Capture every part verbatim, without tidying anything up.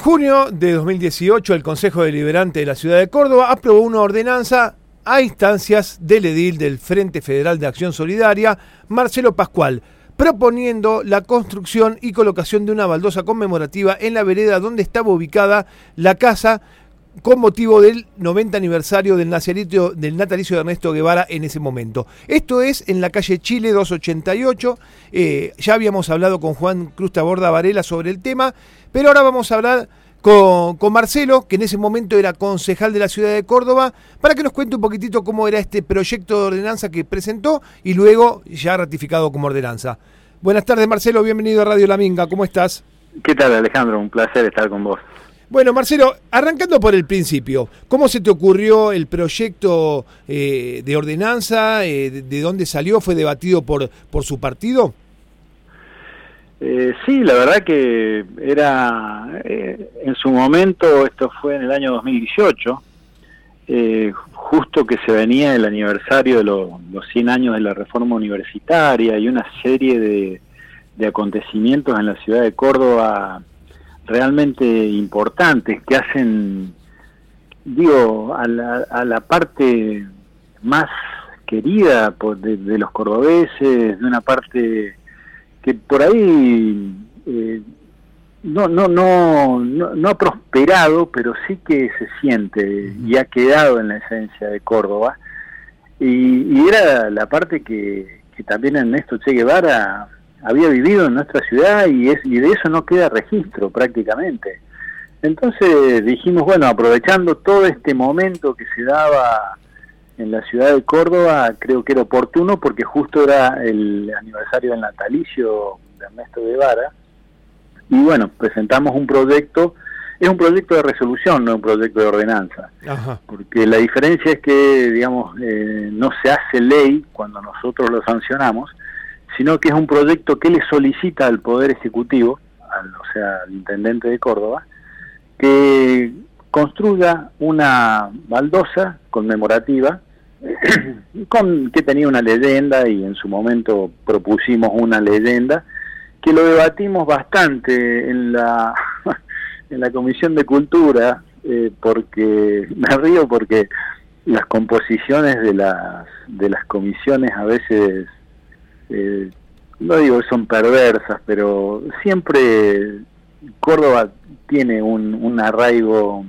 junio de dos mil dieciocho, el Consejo Deliberante de la Ciudad de Córdoba aprobó una ordenanza a instancias del edil del Frente Federal de Acción Solidaria, Marcelo Pascual, proponiendo la construcción y colocación de una baldosa conmemorativa en la vereda donde estaba ubicada la casa con motivo del noventa aniversario del natalicio, del natalicio de Ernesto Guevara en ese momento. Esto es en la calle Chile doscientos ochenta y ocho. Eh, ya habíamos hablado con Juan Cruz Taborda Varela sobre el tema, pero ahora vamos a hablar con, con Marcelo, que en ese momento era concejal de la ciudad de Córdoba, para que nos cuente un poquitito cómo era este proyecto de ordenanza que presentó y luego ya ratificado como ordenanza. Buenas tardes, Marcelo, bienvenido a Radio La Minga, ¿cómo estás? ¿Qué tal, Alejandro? Un placer estar con vos. Bueno, Marcelo, arrancando por el principio, ¿cómo se te ocurrió el proyecto eh, de ordenanza? Eh, de, ¿De dónde salió? ¿Fue debatido por, por su partido? Eh, sí, la verdad que era, eh, en su momento, esto fue en el año dos mil dieciocho, eh, justo que se venía el aniversario de lo, los cien años de la reforma universitaria y una serie de, de acontecimientos en la ciudad de Córdoba realmente importantes que hacen, digo, a la, a la parte más querida por, de, de los cordobeses, de una parte que por ahí eh, no, no, no, no, no ha prosperado, pero sí que se siente y ha quedado en la esencia de Córdoba, y, y era la parte que, que también Ernesto Che Guevara había vivido en nuestra ciudad, y, es, y de eso no queda registro prácticamente. Entonces dijimos, bueno, aprovechando todo este momento que se daba en la ciudad de Córdoba, creo que era oportuno porque justo era el aniversario del natalicio de Ernesto Guevara, y bueno, presentamos un proyecto. Es un proyecto de resolución, no un proyecto de ordenanza. Ajá. Porque la diferencia es que, digamos, eh, no se hace ley cuando nosotros lo sancionamos, sino que es un proyecto que le solicita al Poder Ejecutivo, al, o sea, al Intendente de Córdoba, que construya una baldosa conmemorativa con, que tenía una leyenda, y en su momento propusimos una leyenda, que lo debatimos bastante en la, en la Comisión de Cultura, eh, porque me río porque las composiciones de las, de las comisiones a veces... Eh, no digo que son perversas, pero siempre Córdoba tiene un, un arraigo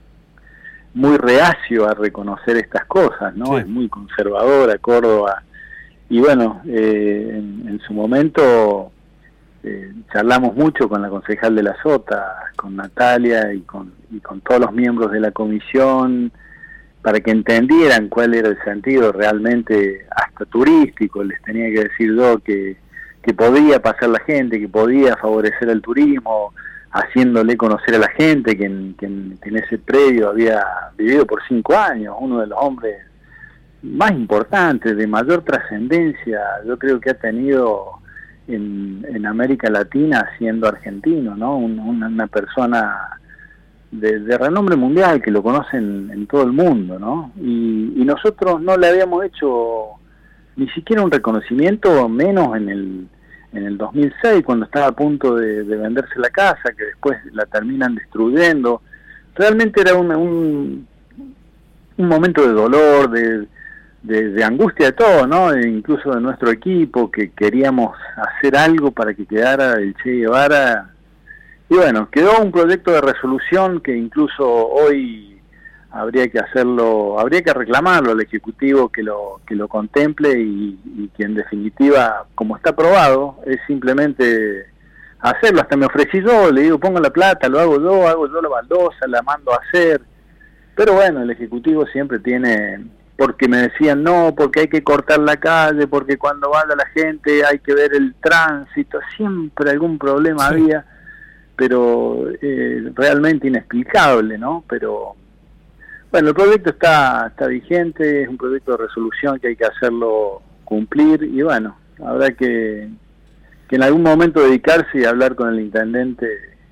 muy reacio a reconocer estas cosas, ¿no? Sí. Es muy conservadora Córdoba, y bueno, eh, en, en su momento eh, charlamos mucho con la concejal de la Sota, con Natalia y con, y con todos los miembros de la comisión, para que entendieran cuál era el sentido realmente hasta turístico. Les tenía que decir yo que, que podía pasar la gente, que podía favorecer el turismo, haciéndole conocer a la gente que en, que en, que en ese predio había vivido por cinco años uno de los hombres más importantes, de mayor trascendencia, yo creo que ha tenido en, en América Latina, siendo argentino, ¿no? Un, una, una persona De, de renombre mundial, que lo conocen en todo el mundo, ¿no? Y, y nosotros no le habíamos hecho ni siquiera un reconocimiento, menos en el en el dos mil seis, cuando estaba a punto de, de venderse la casa, que después la terminan destruyendo. Realmente era un, un, un momento de dolor, de, de, de angustia de todo, ¿no? E incluso de nuestro equipo, que queríamos hacer algo para que quedara el Che Guevara. Y bueno, quedó un proyecto de resolución que incluso hoy habría que hacerlo, habría que reclamarlo al Ejecutivo que lo que lo contemple, y, y que en definitiva, como está aprobado, es simplemente hacerlo. Hasta me ofrecí yo, le digo, pongo la plata, lo hago yo, hago yo la baldosa, la mando a hacer. Pero bueno, el Ejecutivo siempre tiene, porque me decían, no, porque hay que cortar la calle, porque cuando vaya la gente hay que ver el tránsito, siempre algún problema sí. había. Pero eh, realmente inexplicable, ¿no? Pero bueno, el proyecto está está vigente, es un proyecto de resolución que hay que hacerlo cumplir, y bueno, habrá que, que en algún momento dedicarse y hablar con el intendente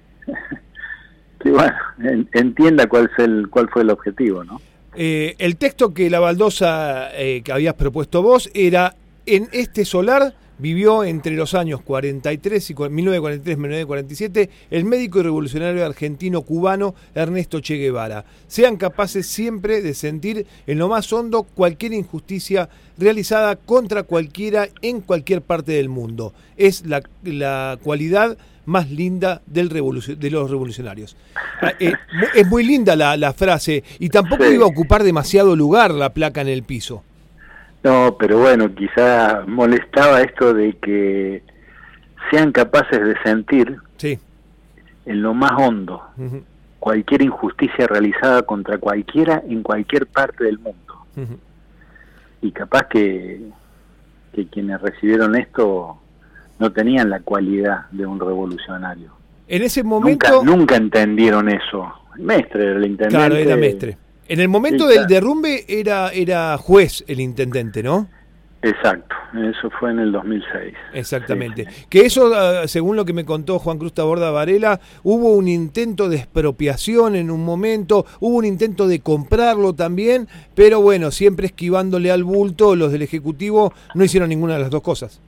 que bueno, en, entienda cuál fue el cuál fue el objetivo, ¿no? Eh, el texto que la baldosa eh, que habías propuesto vos era: en este solar vivió entre los años cuarenta y tres y mil novecientos cuarenta y tres y mil novecientos cuarenta y siete el médico y revolucionario argentino-cubano Ernesto Che Guevara. Sean capaces siempre de sentir en lo más hondo cualquier injusticia realizada contra cualquiera en cualquier parte del mundo. Es la, la cualidad más linda del revolucion, de los revolucionarios. Eh, es muy linda la, la frase y tampoco sí. iba a ocupar demasiado lugar la placa en el piso. No, pero bueno, quizá molestaba esto de que sean capaces de sentir sí. en lo más hondo uh-huh. cualquier injusticia realizada contra cualquiera en cualquier parte del mundo. Uh-huh. Y capaz que, que quienes recibieron esto no tenían la cualidad de un revolucionario. En ese momento... Nunca, nunca entendieron eso. Mestre, el intendente... Claro, era Mestre. En el momento sí, del derrumbe era era juez el intendente, ¿no? Exacto, eso fue en el dos mil seis. Exactamente. Sí, sí. Que eso, según lo que me contó Juan Cruz Taborda Varela, hubo un intento de expropiación en un momento, hubo un intento de comprarlo también, pero bueno, siempre esquivándole al bulto, los del Ejecutivo no hicieron ninguna de las dos cosas.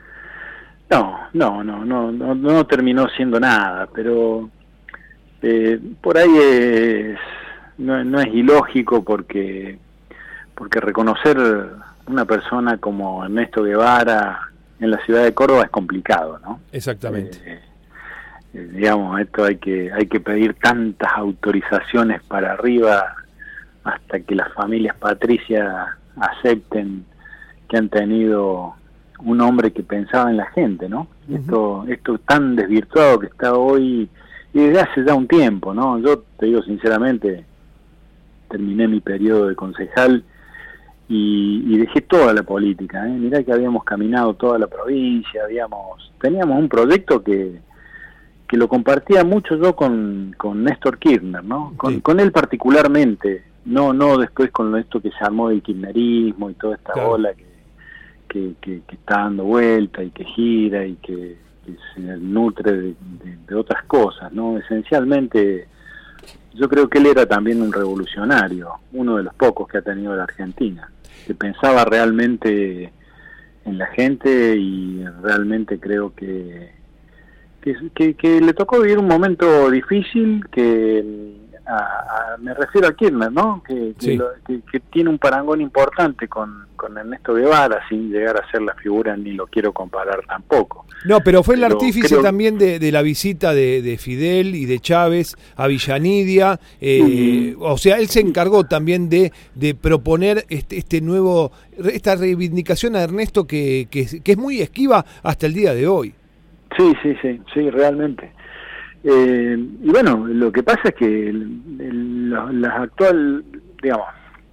No, no, no, no, no, no terminó siendo nada, pero eh, por ahí es... No, no es ilógico porque porque reconocer una persona como Ernesto Guevara en la ciudad de Córdoba es complicado, ¿no? Exactamente. Eh, eh, digamos, esto hay que hay que pedir tantas autorizaciones para arriba hasta que las familias patricias acepten que han tenido un hombre que pensaba en la gente, ¿no? Uh-huh. Esto esto tan desvirtuado que está hoy y desde hace ya un tiempo, ¿no? Yo te digo sinceramente, terminé mi periodo de concejal y, y dejé toda la política, ¿eh? Mirá que habíamos caminado toda la provincia, habíamos teníamos un proyecto que que lo compartía mucho yo con, con Néstor Kirchner, ¿no? Con, sí. con él particularmente, no no después con esto que se armó del kirchnerismo y toda esta claro. ola que, que, que, que está dando vuelta y que gira y que, que se nutre de, de, de otras cosas, ¿no? Esencialmente yo creo que él era también un revolucionario, uno de los pocos que ha tenido la Argentina, que pensaba realmente en la gente y realmente creo que que, que, que le tocó vivir un momento difícil, que a, a, me refiero a Kirchner, ¿no? Que, que, sí. lo, que, que tiene un parangón importante con, con Ernesto Guevara, sin llegar a ser la figura, ni lo quiero comparar tampoco. No, pero fue el pero artífice creo... también de, de la visita de, de Fidel y de Chávez a Villanidia, eh, y... o sea, él se encargó también de, de proponer este, este nuevo, esta reivindicación a Ernesto que, que, que es muy esquiva hasta el día de hoy. Sí, sí, sí, sí, realmente. Eh, y bueno, lo que pasa es que el, el, la, la actual, digamos,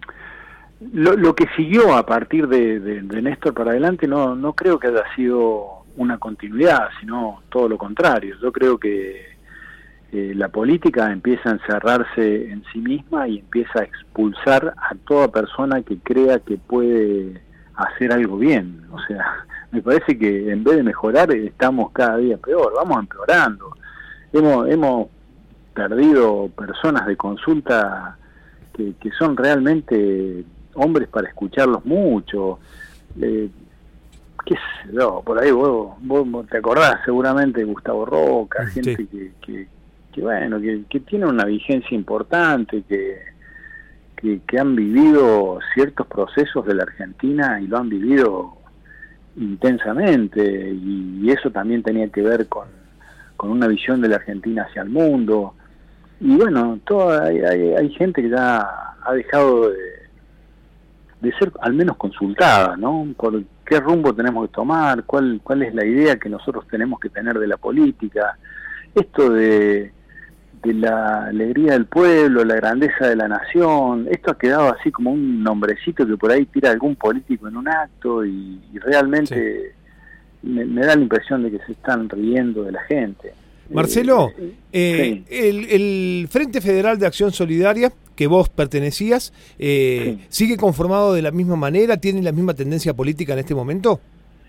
lo, lo que siguió a partir de, de, de Néstor para adelante no, no creo que haya sido una continuidad, sino todo lo contrario. Yo creo que eh, la política empieza a encerrarse en sí misma y empieza a expulsar a toda persona que crea que puede hacer algo bien. O sea, me parece que en vez de mejorar estamos cada día peor, vamos empeorando. Hemos, hemos perdido personas de consulta que, que son realmente hombres para escucharlos mucho. Eh, qué sé yo, por ahí vos, vos te acordás seguramente de Gustavo Roca, sí. gente que, que, que bueno, que, que tiene una vigencia importante, que, que, que han vivido ciertos procesos de la Argentina y lo han vivido intensamente, y, y eso también tenía que ver con con una visión de la Argentina hacia el mundo. Y bueno, toda, hay, hay, hay gente que ya ha dejado de, de ser al menos consultada, ¿no? Por qué rumbo tenemos que tomar, cuál, cuál es la idea que nosotros tenemos que tener de la política. Esto de, de la alegría del pueblo, la grandeza de la nación, esto ha quedado así como un nombrecito que por ahí tira algún político en un acto y, y realmente... Sí. Me, me da la impresión de que se están riendo de la gente. Marcelo, eh, eh, sí. el, el Frente Federal de Acción Solidaria, que vos pertenecías, eh, sí. ¿sigue conformado de la misma manera? ¿Tiene la misma tendencia política en este momento?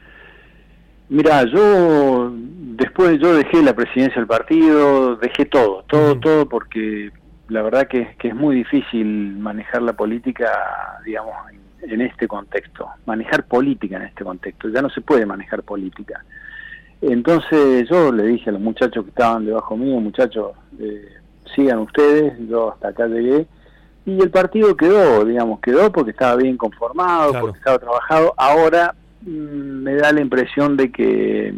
Mirá, yo después yo dejé la presidencia del partido, dejé todo, todo, uh-huh. todo, porque la verdad que, que es muy difícil manejar la política, digamos, en, en este contexto, manejar política en este contexto. Ya no se puede manejar política. Entonces yo le dije a los muchachos que estaban debajo mío, muchachos, eh, sigan ustedes, yo hasta acá llegué, y el partido quedó, digamos, quedó porque estaba bien conformado, claro. porque estaba trabajado. Ahora mmm, me da la impresión de que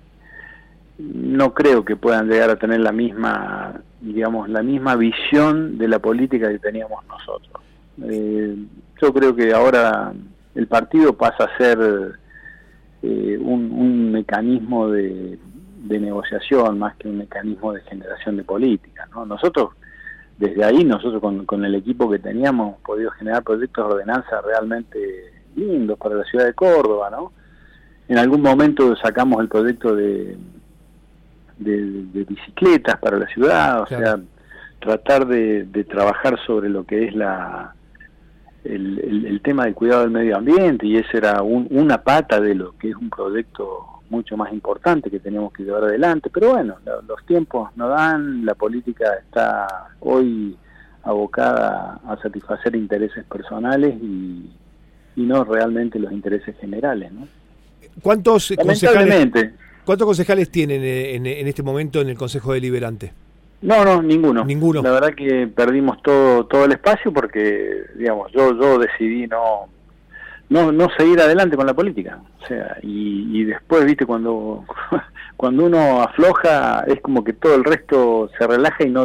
no creo que puedan llegar a tener la misma, digamos, la misma visión de la política que teníamos nosotros. Eh, yo creo que ahora el partido pasa a ser eh, un, un mecanismo de, de negociación más que un mecanismo de generación de política, ¿no? Nosotros, desde ahí, nosotros con, con el equipo que teníamos, hemos podido generar proyectos de ordenanza realmente lindos para la ciudad de Córdoba, ¿no? En algún momento sacamos el proyecto de De, de bicicletas para la ciudad, o claro. sea, tratar de, de trabajar sobre lo que es la el, el, el tema del cuidado del medio ambiente, y esa era un, una pata de lo que es un proyecto mucho más importante que teníamos que llevar adelante. Pero bueno, lo, los tiempos no dan, la política está hoy abocada a satisfacer intereses personales y, y no realmente los intereses generales, ¿no? ¿Cuántos concejales, ¿Cuántos concejales tienen en, en este momento en el Consejo Deliberante? No, no, ninguno. Ninguno. La verdad que perdimos todo todo el espacio porque, digamos, yo yo decidí no no no seguir adelante con la política. O sea, y, y después, viste, cuando cuando uno afloja es como que todo el resto se relaja y no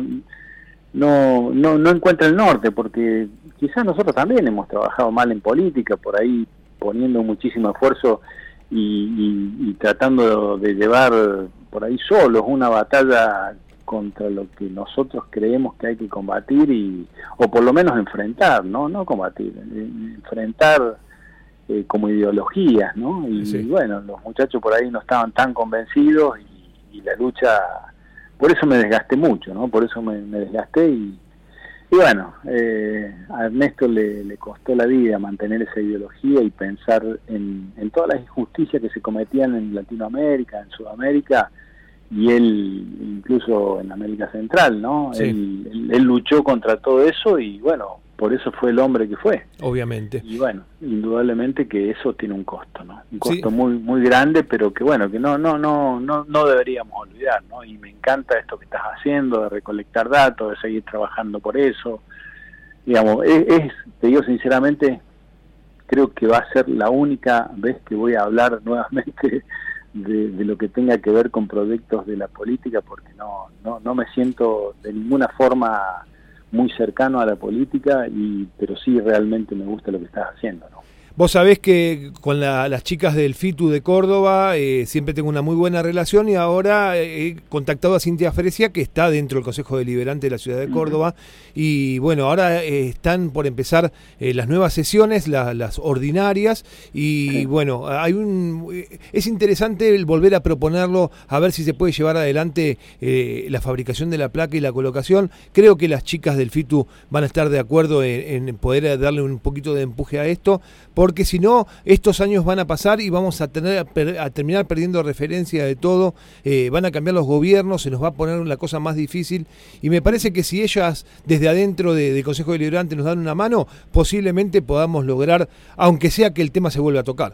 no no no encuentra el norte, porque quizás nosotros también hemos trabajado mal en política, por ahí poniendo muchísimo esfuerzo Y, y, y tratando de llevar por ahí solos una batalla contra lo que nosotros creemos que hay que combatir, y o por lo menos enfrentar, no no combatir, enfrentar eh, como ideologías, ¿no? Y, sí. y bueno, los muchachos por ahí no estaban tan convencidos, y, y la lucha, por eso me desgasté mucho, ¿no? Por eso me, me desgasté y Y bueno, eh, a Ernesto le, le costó la vida mantener esa ideología y pensar en, en todas las injusticias que se cometían en Latinoamérica, en Sudamérica, y él incluso en América Central, ¿no? Sí. Él, él, él luchó contra todo eso y bueno, por eso fue el hombre que fue. Obviamente. Y bueno, indudablemente que eso tiene un costo, ¿no? Un costo sí. muy muy grande, pero que bueno, que no no no no no deberíamos olvidar, ¿no? Y me encanta esto que estás haciendo, de recolectar datos, de seguir trabajando por eso. Digamos, es, es te digo sinceramente, creo que va a ser la única vez que voy a hablar nuevamente de, de lo que tenga que ver con proyectos de la política, porque no no no me siento de ninguna forma muy cercano a la política, y pero sí realmente me gusta lo que estás haciendo, ¿no? Vos sabés que con la, las chicas del FITU de Córdoba eh, siempre tengo una muy buena relación, y ahora he contactado a Cintia Fresia, que está dentro del Consejo Deliberante de la ciudad de Córdoba, uh-huh. y bueno, ahora eh, están por empezar eh, las nuevas sesiones, la, las ordinarias, y sí. bueno, hay un es interesante el volver a proponerlo, a ver si se puede llevar adelante eh, la fabricación de la placa y la colocación. Creo que las chicas del FITU van a estar de acuerdo en, en poder darle un poquito de empuje a esto, porque si no, estos años van a pasar y vamos a tener a terminar perdiendo referencia de todo, eh, van a cambiar los gobiernos, se nos va a poner la cosa más difícil, y me parece que si ellas desde adentro del de Consejo Deliberante nos dan una mano, posiblemente podamos lograr, aunque sea que el tema se vuelva a tocar.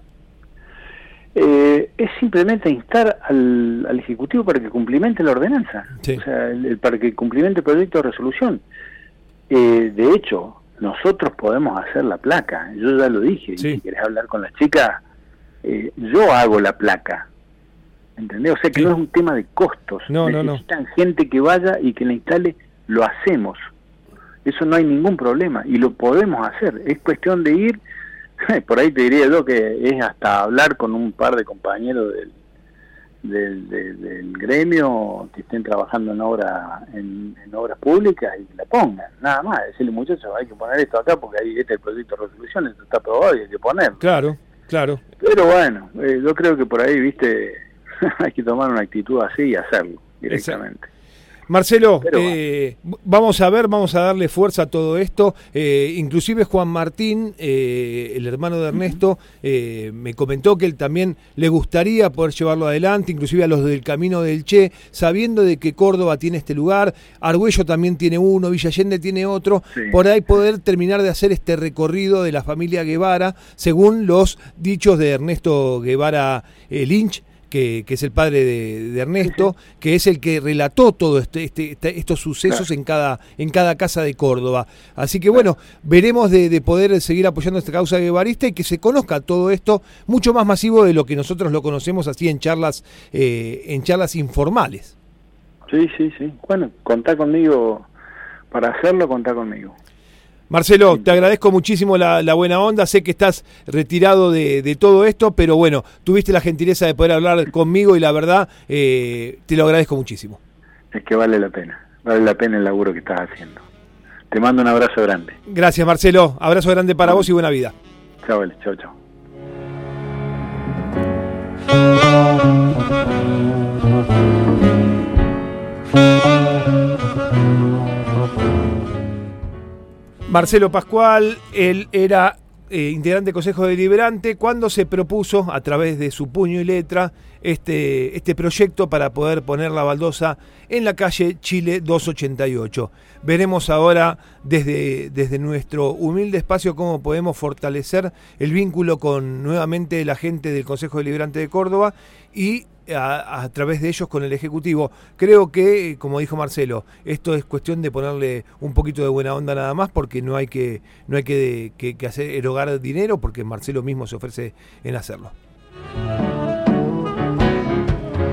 Eh, es simplemente instar al, al Ejecutivo para que cumplimente la ordenanza, sí. o sea, el, el, para que cumplimente el proyecto de resolución. Eh, de hecho, nosotros podemos hacer la placa, yo ya lo dije, sí. y si querés hablar con las chicas, eh, yo hago la placa, ¿entendés? O sea que sí. no es un tema de costos, no, necesitan no, no. gente que vaya y que la instale, lo hacemos, eso no hay ningún problema, y lo podemos hacer, es cuestión de ir, por ahí te diría yo que es hasta hablar con un par de compañeros del Del, del, del gremio que estén trabajando en obra en, en obras públicas y que la pongan, nada más, decirle muchachos, hay que poner esto acá porque ahí este es el proyecto de resolución, esto está aprobado y hay que ponerlo. Claro, claro. Pero bueno, eh, yo creo que por ahí, viste, hay que tomar una actitud así y hacerlo directamente. Marcelo, eh, vamos a ver, vamos a darle fuerza a todo esto. Eh, inclusive Juan Martín, eh, el hermano de Ernesto, eh, me comentó que él también le gustaría poder llevarlo adelante, inclusive a los del Camino del Che, sabiendo de que Córdoba tiene este lugar, Argüello también tiene uno, Villa Allende tiene otro, sí. Por ahí poder terminar de hacer este recorrido de la familia Guevara, según los dichos de Ernesto Guevara eh, Lynch, Que, que es el padre de, de Ernesto, que es el que relató todo este, este, este, estos sucesos claro. en cada en cada casa de Córdoba. Así que bueno, veremos de, de poder seguir apoyando esta causa guevarista y que se conozca todo esto mucho más masivo de lo que nosotros lo conocemos así en charlas eh, en charlas informales. Sí, sí, sí. Bueno, contá conmigo para hacerlo, contá conmigo. Marcelo, te agradezco muchísimo la, la buena onda, sé que estás retirado de, de todo esto, pero bueno, tuviste la gentileza de poder hablar conmigo y la verdad, eh, te lo agradezco muchísimo. Es que vale la pena, vale la pena el laburo que estás haciendo. Te mando un abrazo grande. Gracias, Marcelo, abrazo grande para vos y buena vida. Chao, vale, chao, chao. Marcelo Pascual, él era eh, integrante del Consejo Deliberante cuando se propuso, a través de su puño y letra, este, este proyecto para poder poner la baldosa en la calle Chile doscientos ochenta y ocho. Veremos ahora desde, desde nuestro humilde espacio cómo podemos fortalecer el vínculo con nuevamente la gente del Consejo Deliberante de Córdoba y A, a través de ellos con el Ejecutivo. Creo que, como dijo Marcelo, esto es cuestión de ponerle un poquito de buena onda nada más, porque no hay que no hay que, que, que hacer erogar dinero, porque Marcelo mismo se ofrece en hacerlo.